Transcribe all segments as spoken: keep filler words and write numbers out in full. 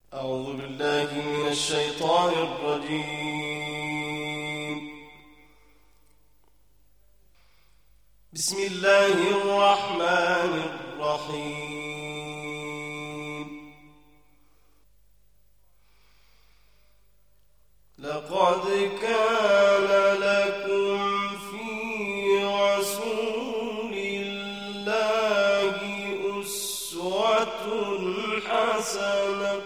أعوذ بالله من الشيطان الرجيم. بسم الله الرحمن الرحيم. لقد كان لكم في رسول الله أسوة حسنة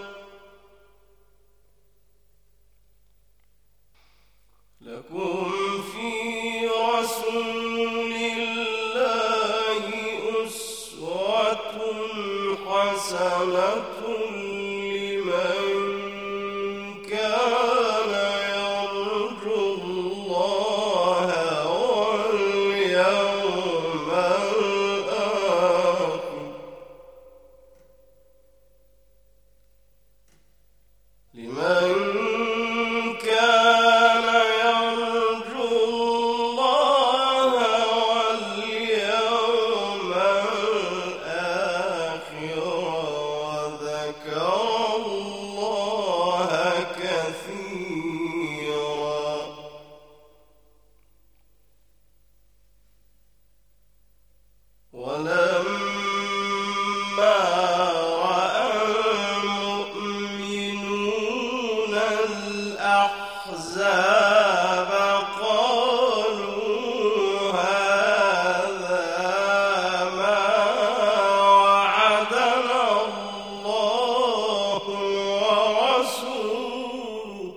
لكم في رسول الله أسوة حسنة لمن كان يرجو الله واليوم الآخر لمن كان يرجو الله واليوم الآخر وذكر الله كثيرا. ولما رأى المؤمنون الأحزاب قالوا هذا ما وعدنا الله ورسوله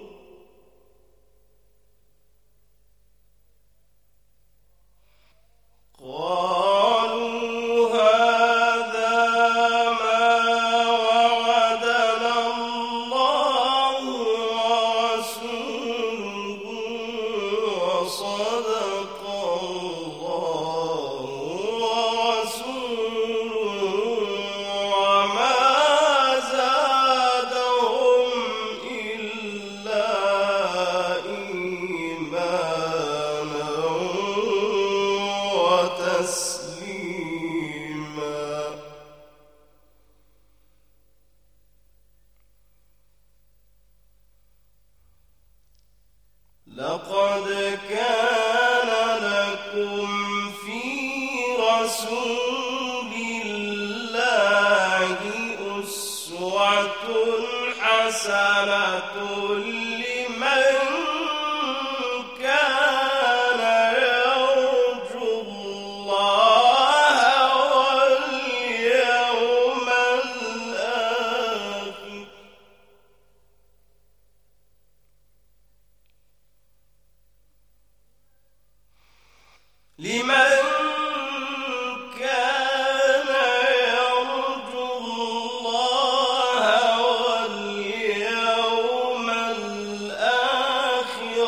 قالوا هذا ما وعدنا الله ورسوله وصدق الله ورسوله وما زادهم إلا إيمانا وتسليما. لقد كان لكم في رسول الله أسوة حسنة لمن كان يرجو الله واليوم الآخر لمن كان يرجو الله واليوم الآخر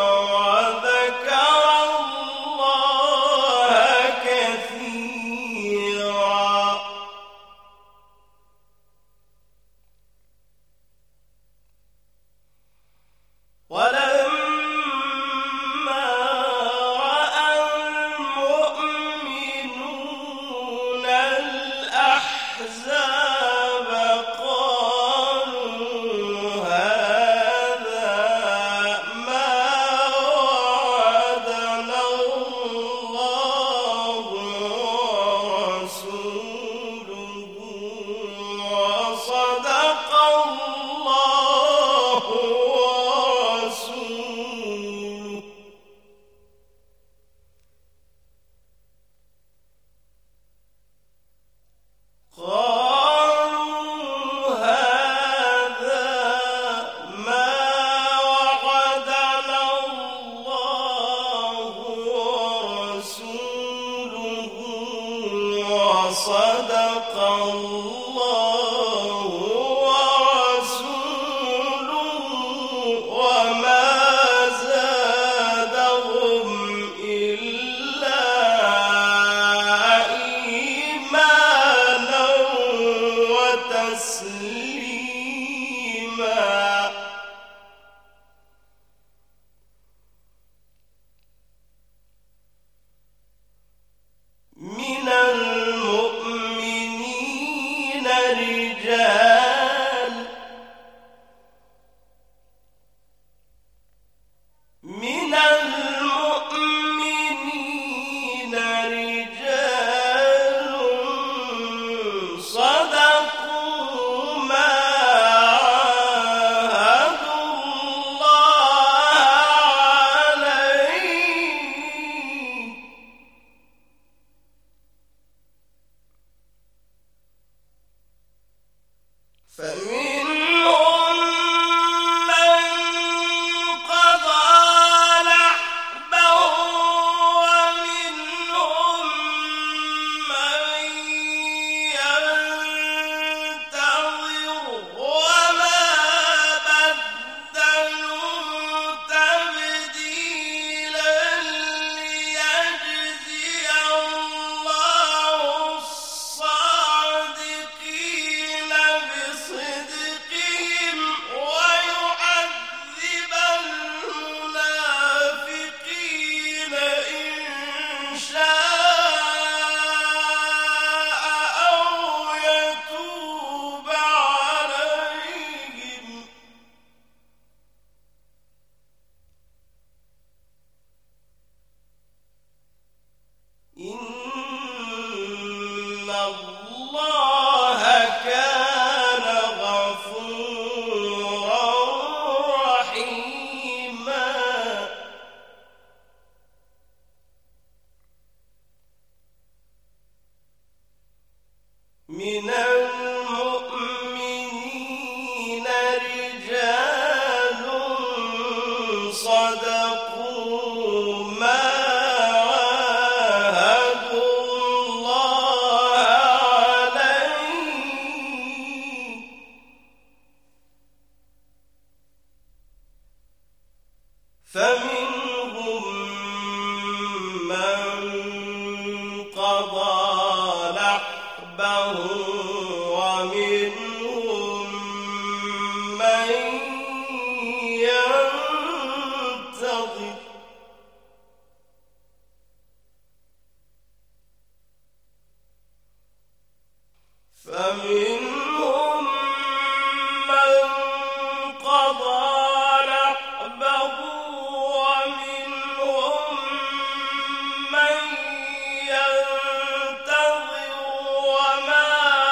وذكر الله كثيرا. ولما رأى المؤمنون الأحزاب قالوا هذا ما وعدنا الله ورسوله وصدق الله ورسوله قالوا هذا ما وعدنا الله ورسوله وصدق الله ورسوله وما زادهم إلا إيمانا وتسليما. من المؤمنين رجال ومنهم من ينتظر فمنهم من قضى نحبه ومنهم من ينتظر وما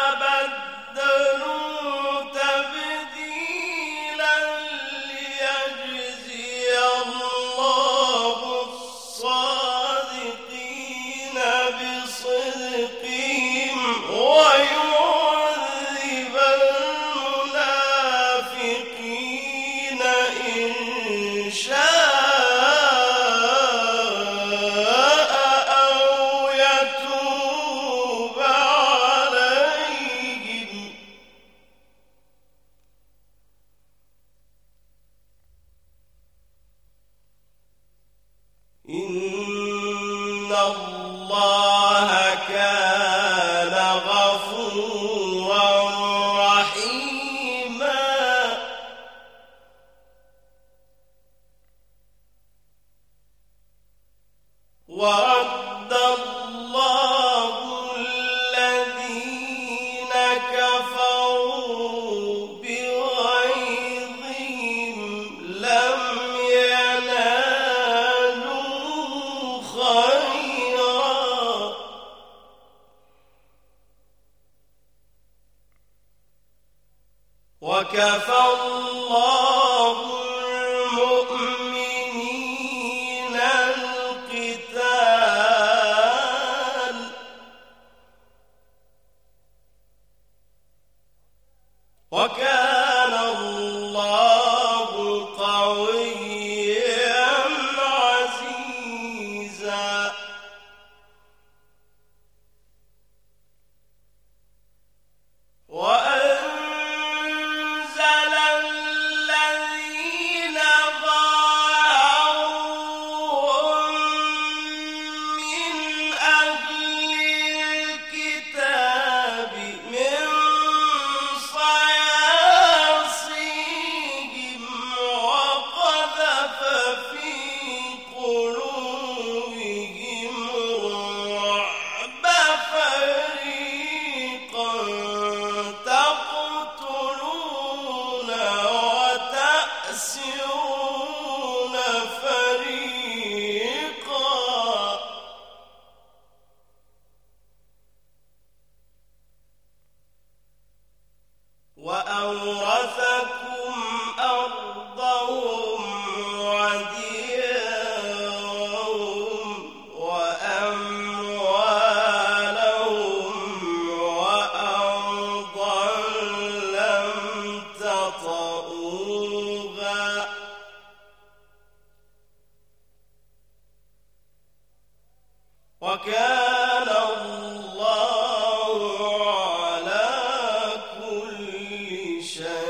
بدلوا تبديلا ليجزي الله الصادقين بصدقهم ويعذب المنافقين إن شاء أو يتوب عليهم إن الله كان غفورا رحيما ورد الله الذين كفروا بغيظهم لم ينالوا خيرا وكفى الله المؤمنين القتال وكان الله قويا عزيزا وأنزل الذين ظاهروهم من أهل الكتاب من صياصيهم وقذف في قلوبهم الرعب فريقا تقتلون وتأسرون فريقا وأورثكم أرضهم وديارهم وأموالهم وأرضا لم تطئوها وكان الله على كل شيء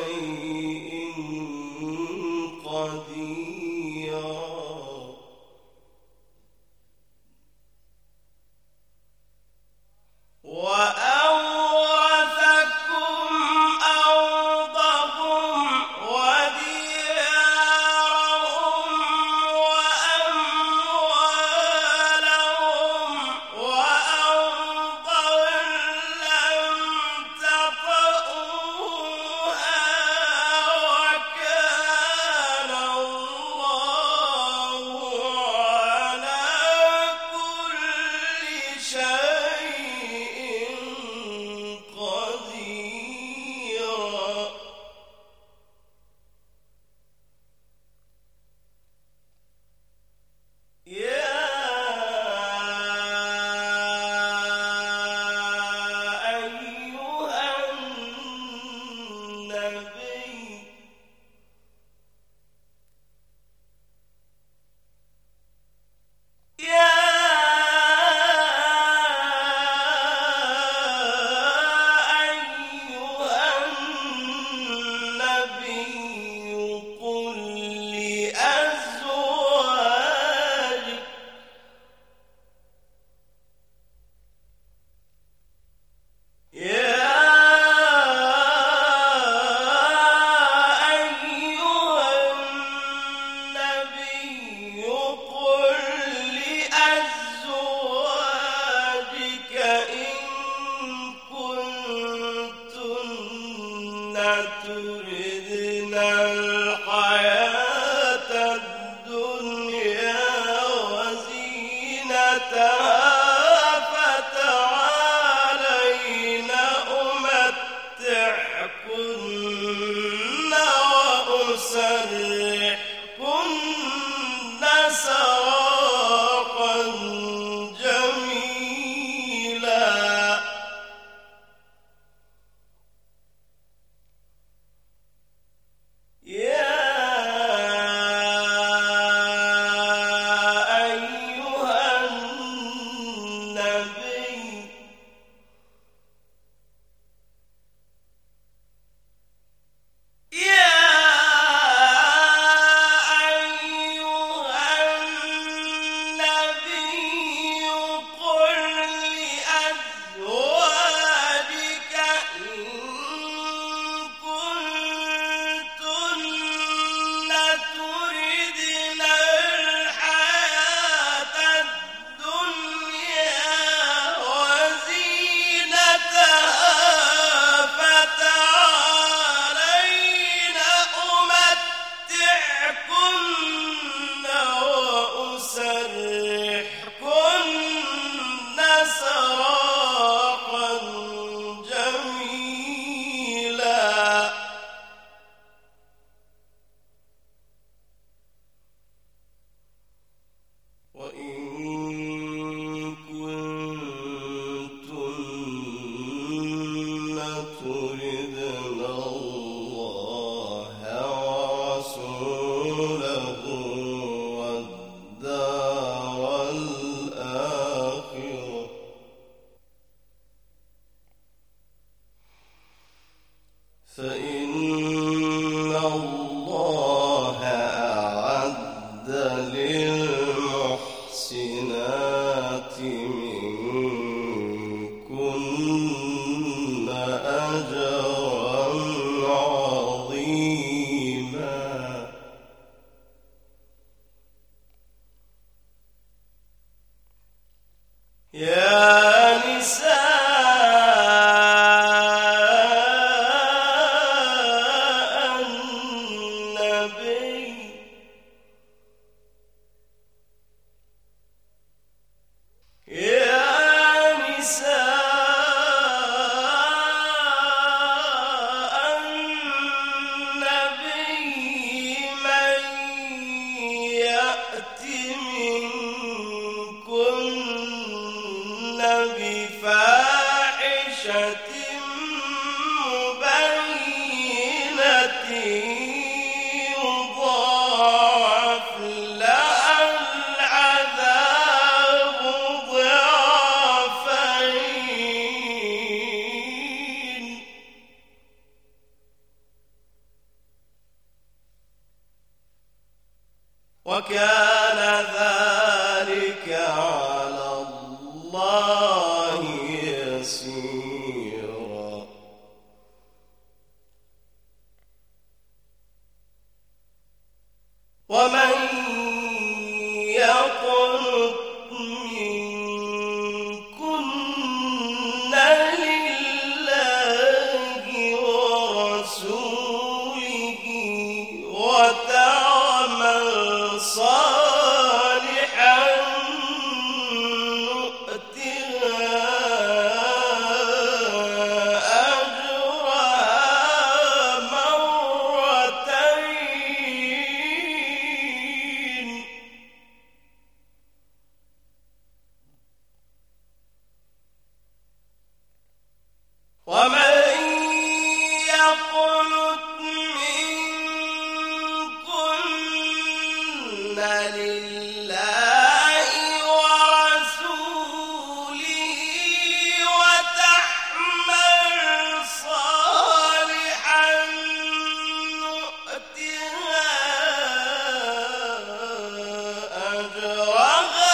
تردن الحياة الدنيا وزينتها فتعالين أمتعكن وأسرحكن سراحا جميلا. يا أيها النبي يا أيها النبي قل لأزواجك إن كنتن تردن الحياة الدنيا وزينتها فتعالين أمتعكن وأسرحكن سراحا جميلا. وإن كنتن تردن الله ورسوله والدار الآخرة فإن الله أعد للمحسنات منكن أجرا عظيما. يا نساء النبي يا نساء النبي من يأت منكن بفاحشة مبينة يضاعف لها العذاب ضعفين وكان ذلك على الله يسيرا. ومن يقنط منكن لله ورسوله وتعمل صالحا نؤتها أجرها مرتين ومن يقنط منكن لله ورسوله وتعمل صالحا نؤتها أجرها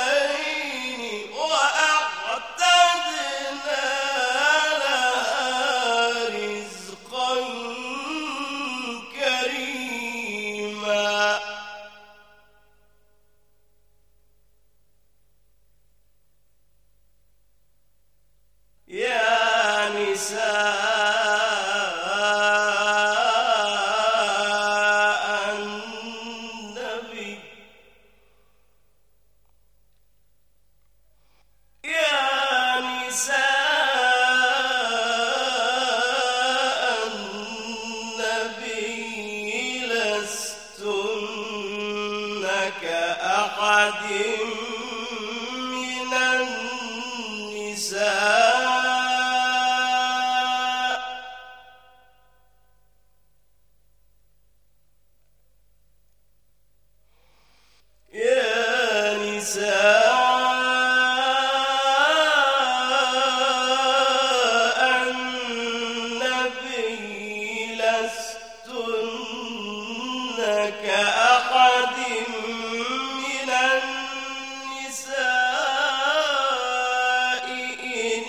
مرتين وأعتدنا لها النبي يا نساء النبي لستن كأحد من النساء كأحد من النساء إن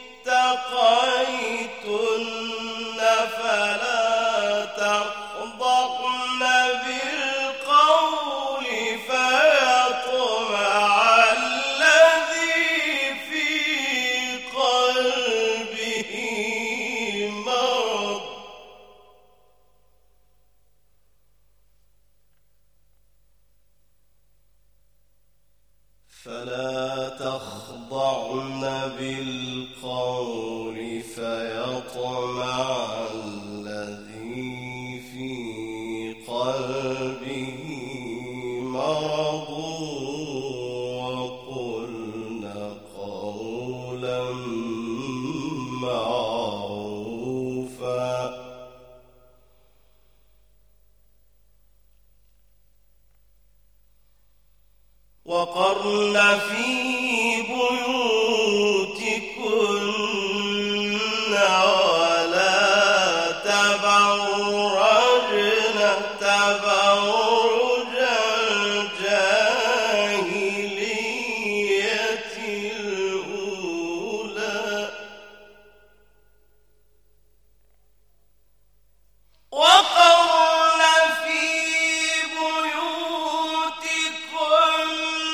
اتقيتن فلا تخضعن بالقول فيطمع الذي في قلبه مرض فلا تخضعن بالقول فيطمع الذي في قلبه مرض وقلن قولا معروفا وقرن في بيوتكن ولا تبرجن تبرج الجاهلية الأولى وقرن في بيوتكن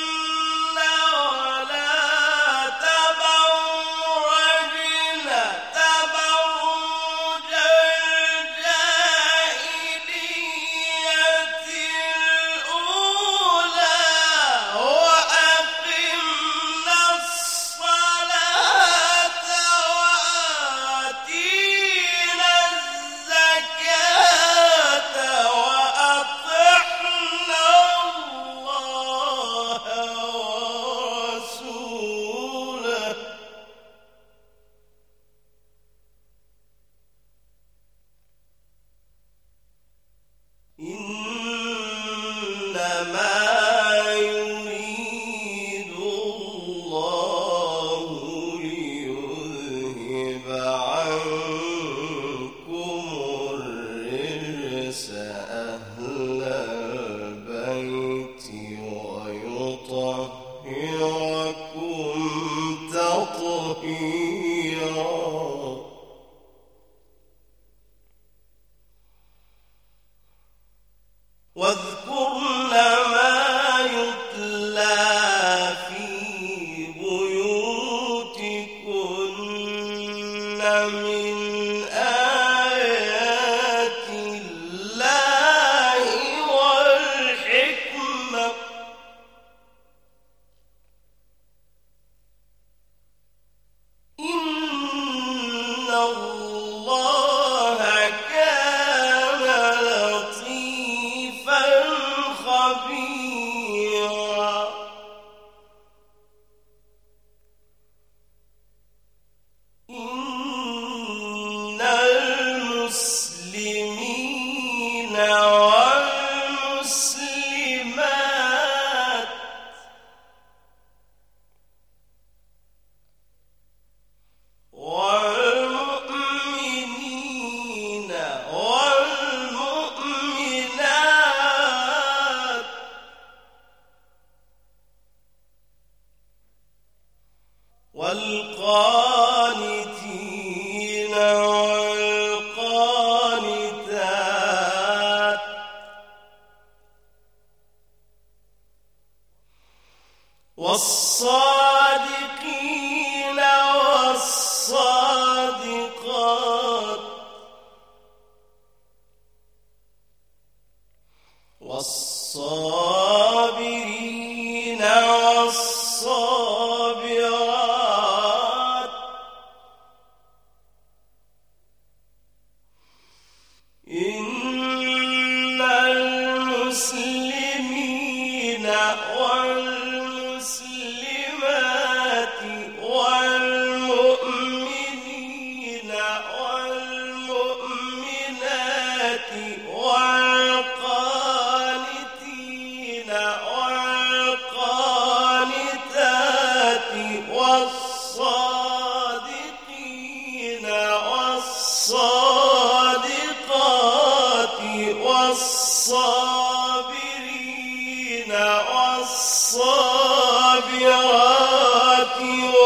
إنما يريد الله ليذهب عنكم الرجس أهل البيت ويطهركم تطهيرا واذكرن ما يتلى في بيوتكن من آيات الله والحكمة إن الله كان لطيفا خبيرا إن المسلمين والمسلمات والمؤمنين والمؤمنات والقانتين والصابرين والصابرات إن المسلمين والمسلمات والمؤمنين والمؤمنات والقانتين والقانتات والصادقين والصادقات والصابرين والصابرات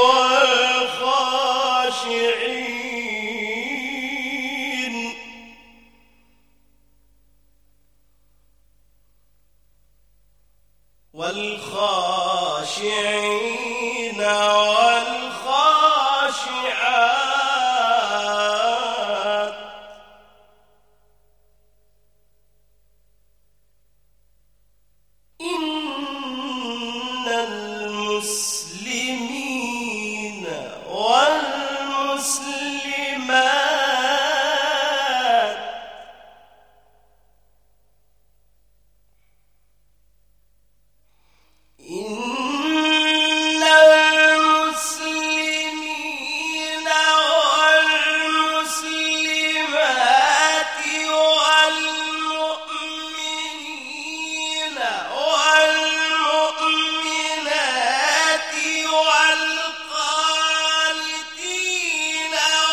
والخاشعين والخاشعين والخاشعات إن المسلمين والمسلمات إن المسلمين والمسلمات والمؤمنين والمؤمنات والقانتين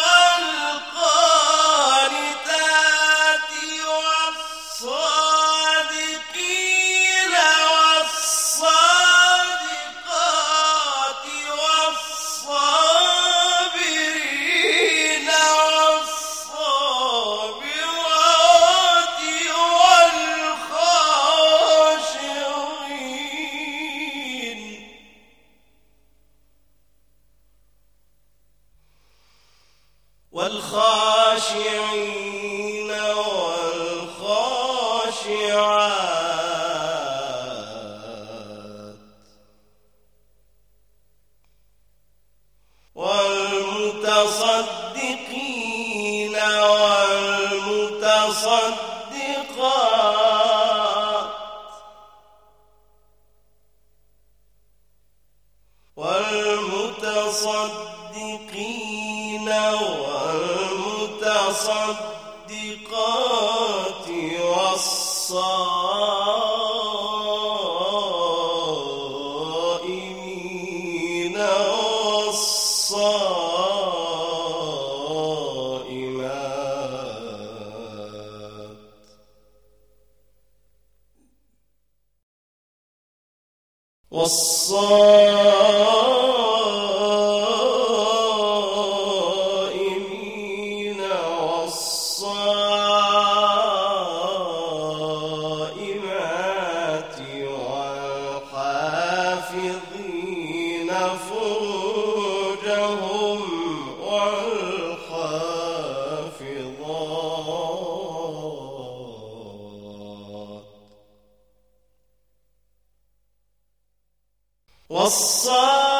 والقانتات والصادقين والصادقات والصابرين والصابرات والخاشعين والخاشعين والخاشعات والمتصدقين والمتصدقات والمتصدقين والمتصدقات والصائمين والصائمات والصائمين والصائمات والحافظين فروجهم والحافظات والصائمين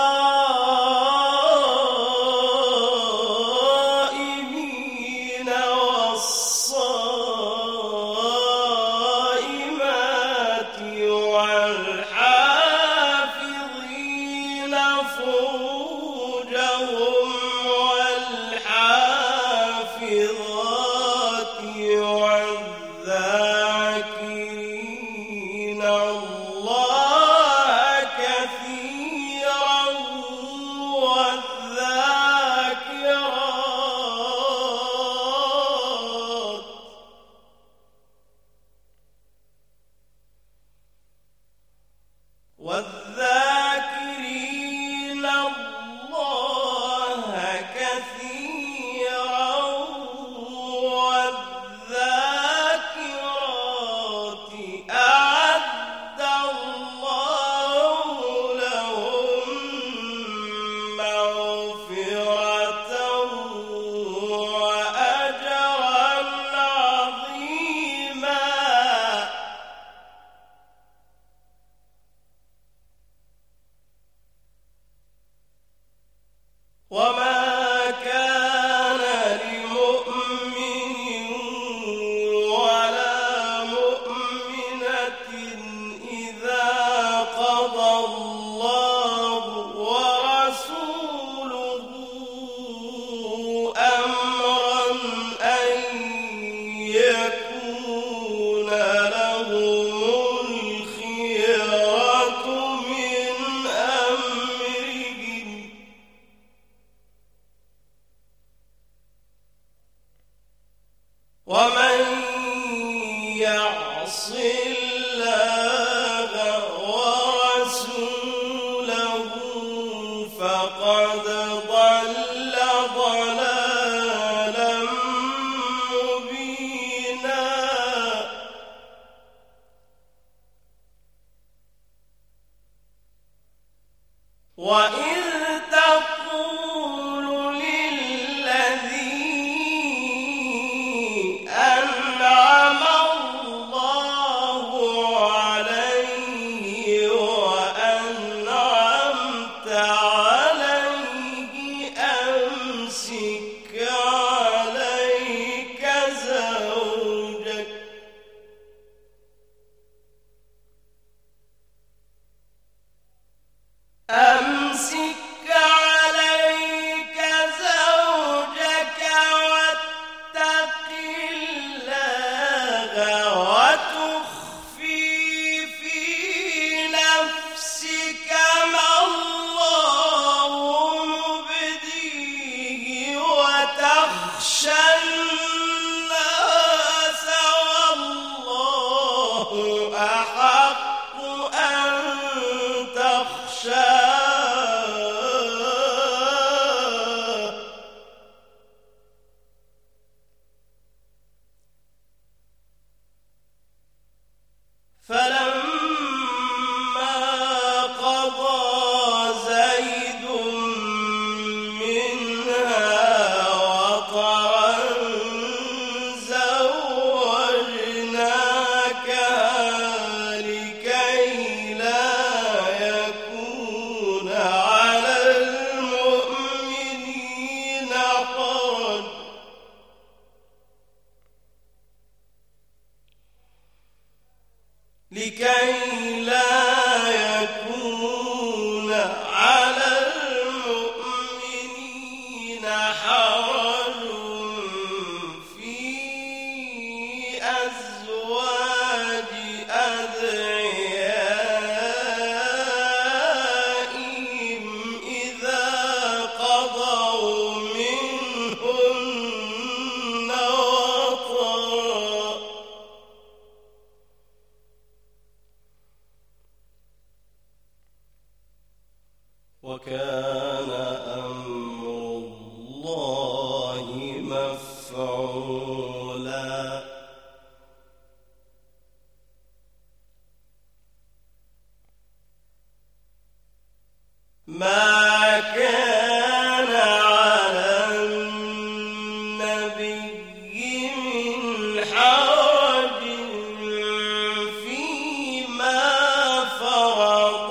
عليك زوجك أمسك عليك زوجك واتق الله وتخفي في نفسك ما الله مبديه وتخشى الناس والله أحق أن تخشاه فلما قضى زيد منها وطرا زوجناكها لكي لا يكون على المؤمنين حرج لكي لا يكون على المؤمنين حرج في أزواج أدعيائهم إذا قضوا منهن وطرا وكان أمر الله مفعولا ما كان على النبي من حرج فيما فرض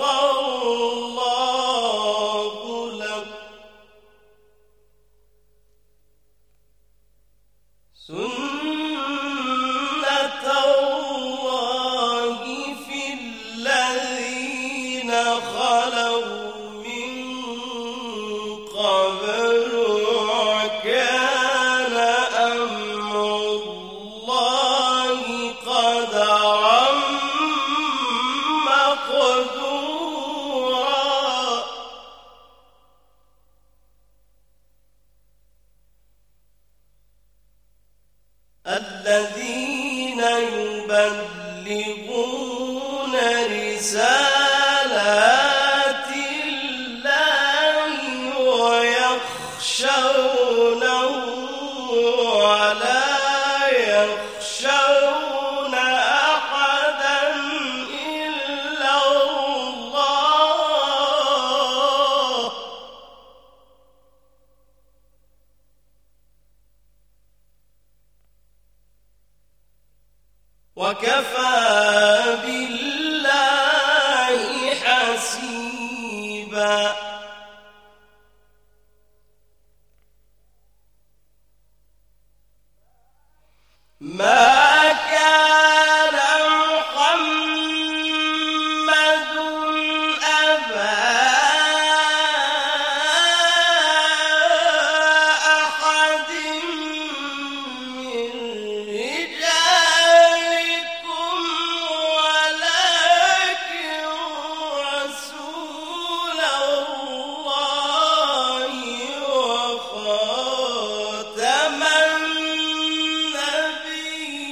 الله له سنة الله في الذين خلوا من قبل وكان أمر الله قدرا مقدورا الذين يبلغون رسالات الله ويخشونه ولا يخشون أحدا إلا الله وكفى بالله حسيبا ما كان محمد أبا أحد من رجالكم ولكن رسول الله وخاتم النبيين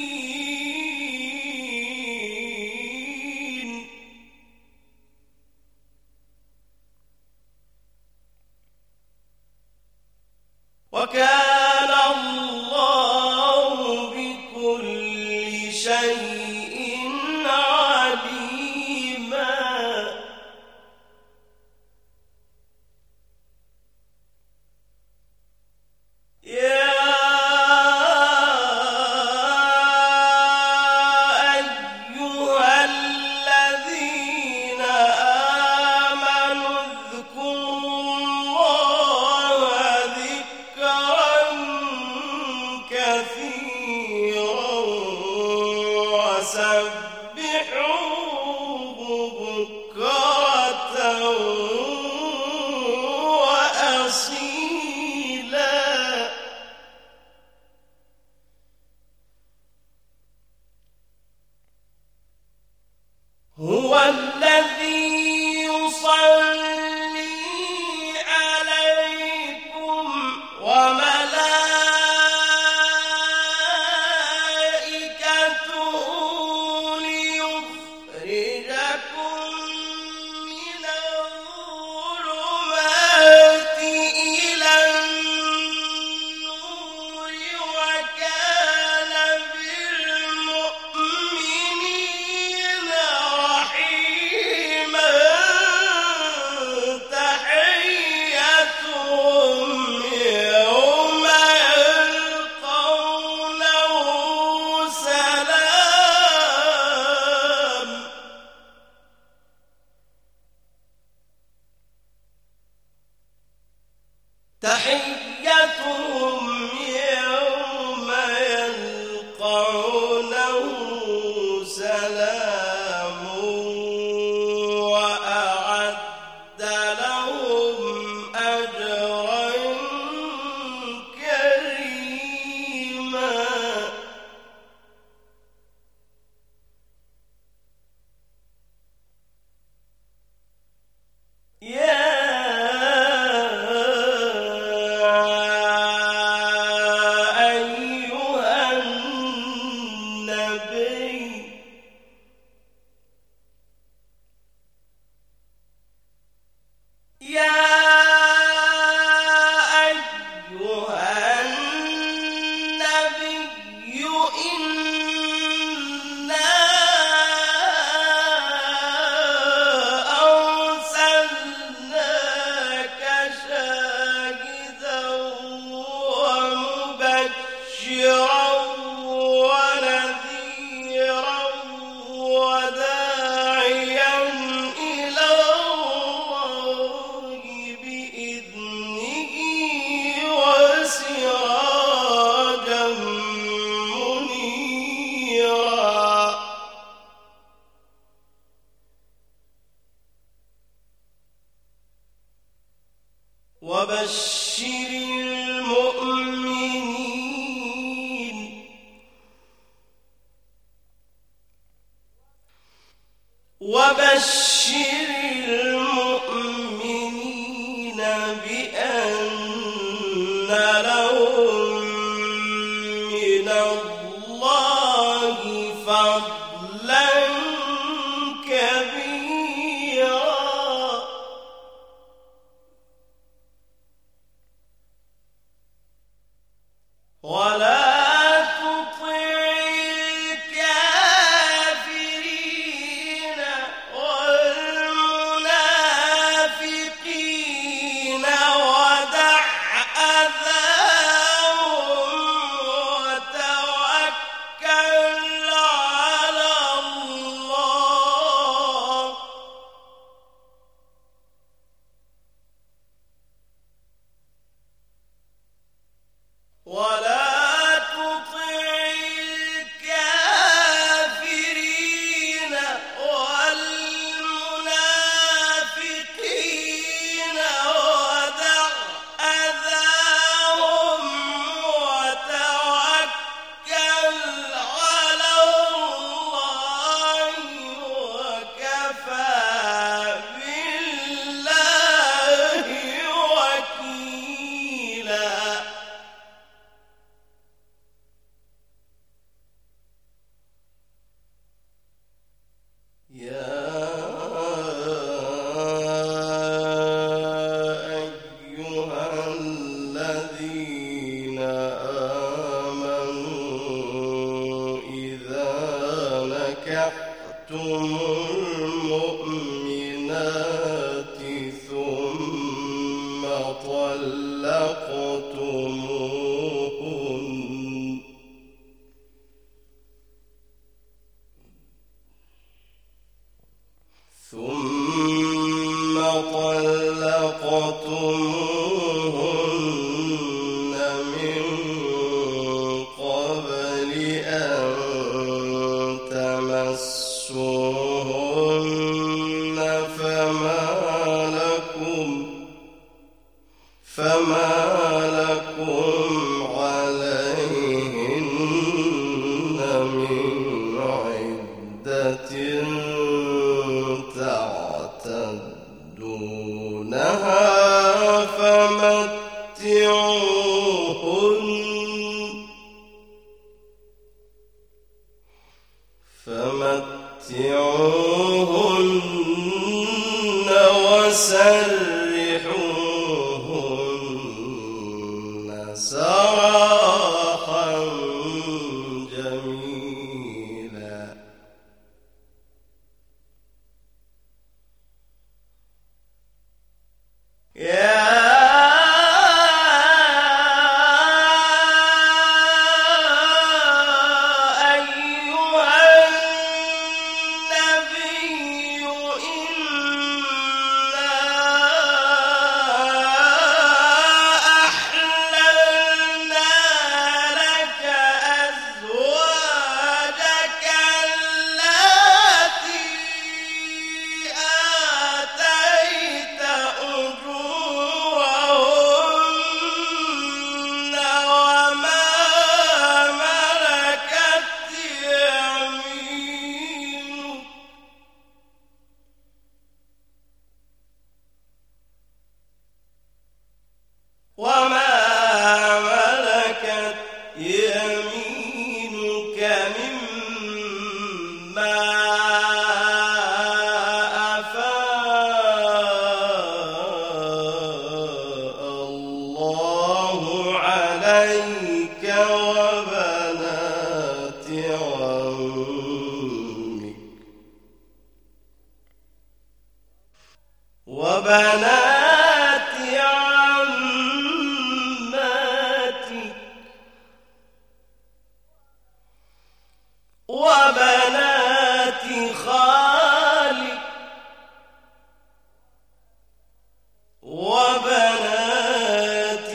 وبشر المؤمنين وبشر المؤمنين بأن لهم من الله فضلا كبيرا ولا تطع الكافرين والمنافقين ودع أذاهم وتوكل على الله ولا المؤمنات ثم طلقتموهن ثم طلقتموهن من قبل أن تمسوهن فما لكم فما لكم عليهن من عدة تعتدونها فمتعوهن فمتعوهن وسرحوهن سراحا جميلا يا عليك وبنات وبنات عماتك وبنات خالك وبنات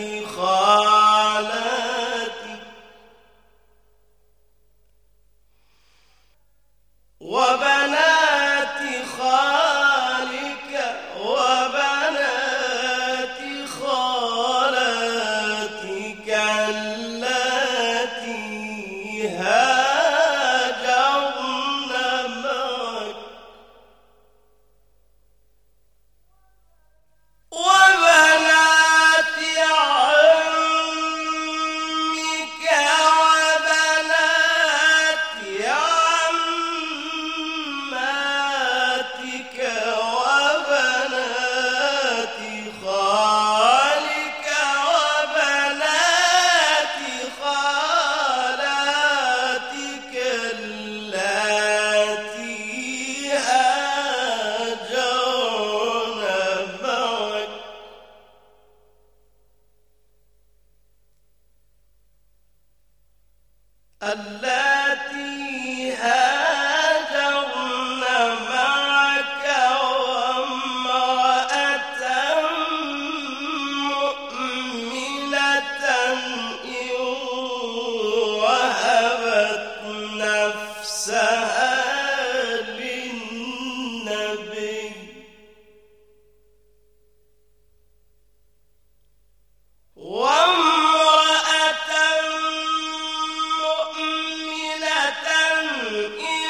خالاتك وبنات خالك وبنات خالاتك اللاتي هاجرن معك وبنات عمك وبنات عماتك وبنات خالك وبنات خالاتك اللاتي هاجرن معك اللاتي هاجرن معك وامرأة مؤمنة إن وهبت نفسها للنبي وامرأة مؤمنة إن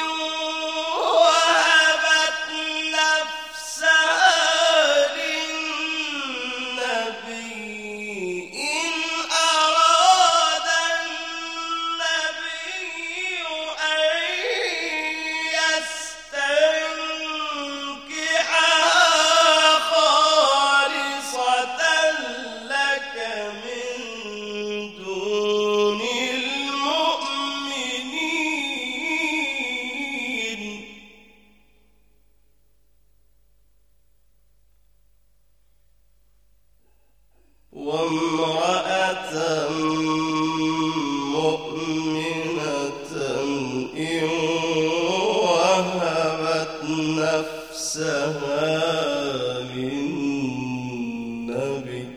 وهبت نفسها للنبي إن أراد النبي أن يستنكحها خالصة لك من دون المؤمنين وامرأة مؤمنة إن وهبت نفسها للنبي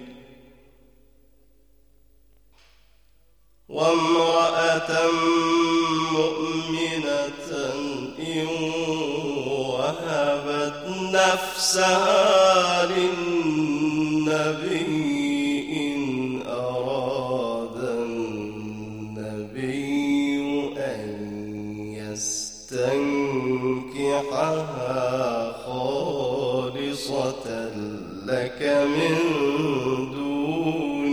وامرأة مؤمنة إن وهبت نفسها للنبي إن أراد النبي أن يستنكحها خالصة لك من دون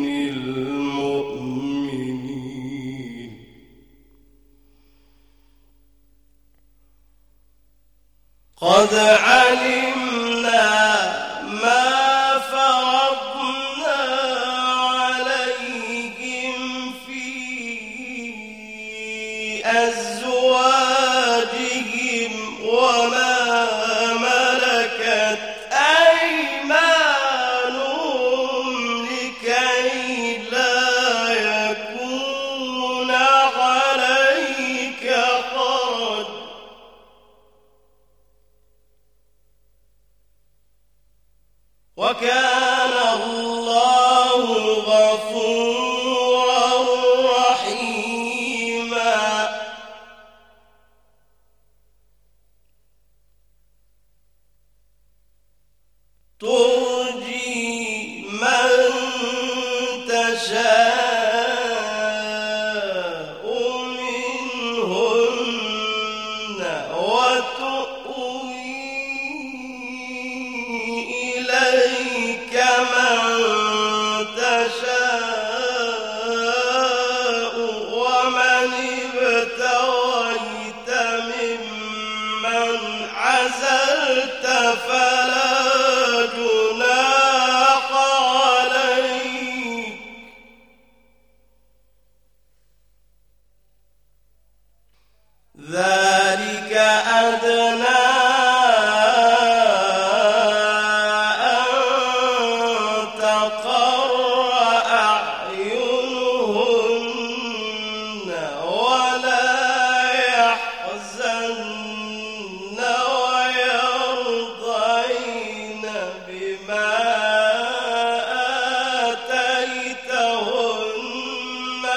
المؤمنين قد علمنا ما فرضنا عليهم في أزواجهم وما ملكت أيمانهم لكي لا يكون عليك حرج وكان الله غفورا رحيما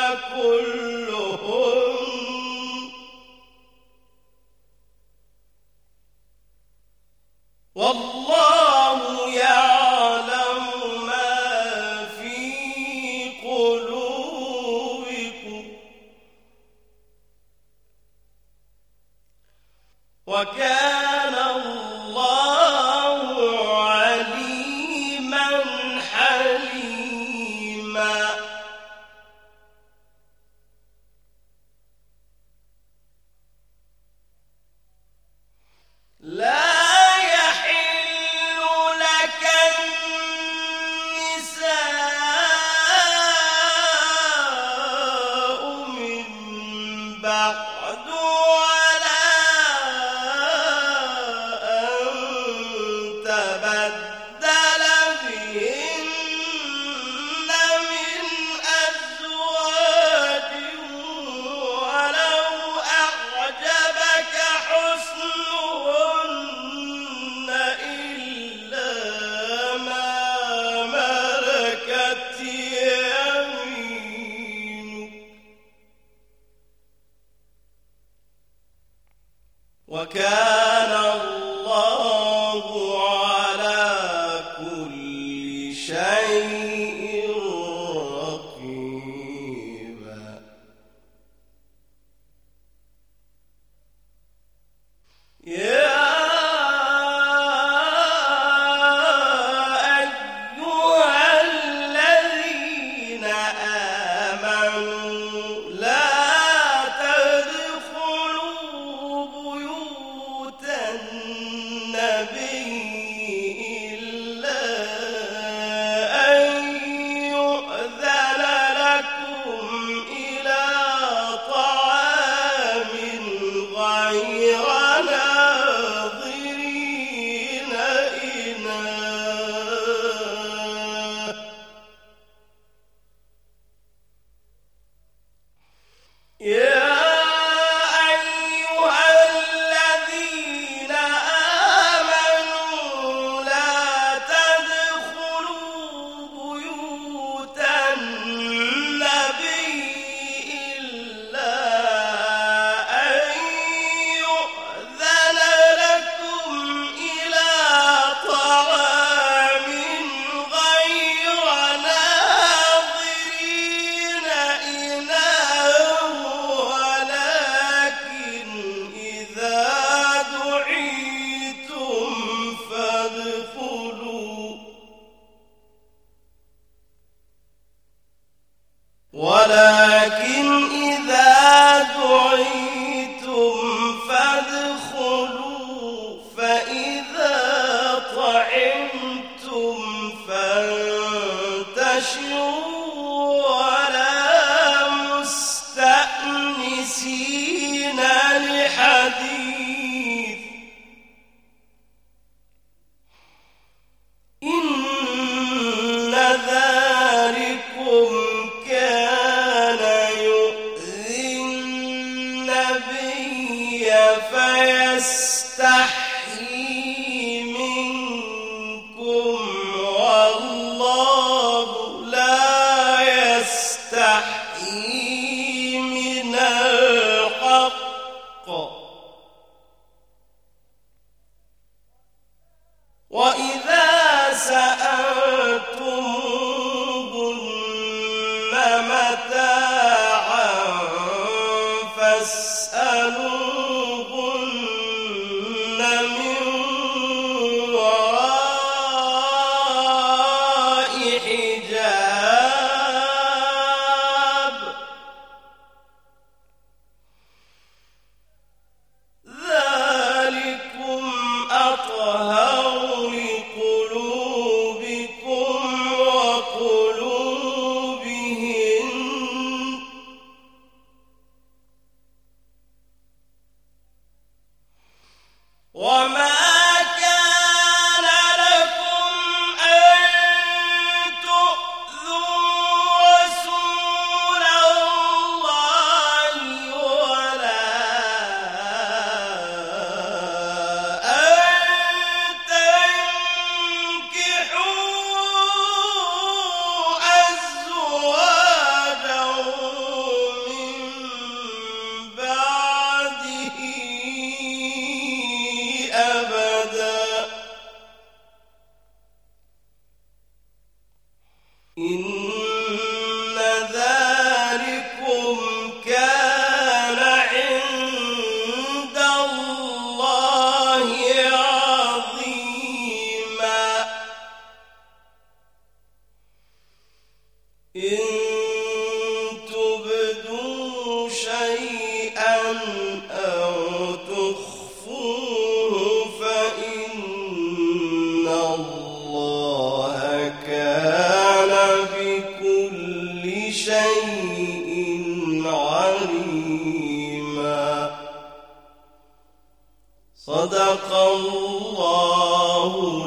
كلهن والله يعلم ما في قلوبكم وكان الله عليما حليما لا وكان الله على كل شيء رقيبا يا أيها الذين آمنوا لا ولكن إذا دعيتم فادخلوا فإذا طعمتم فانتشروا ولا مستأنسين لحديث إن ذلكم فيستحيي منكم والله لا يستحيي من الحق وإذا سألتموهن متاعا فاسألوا صدق الله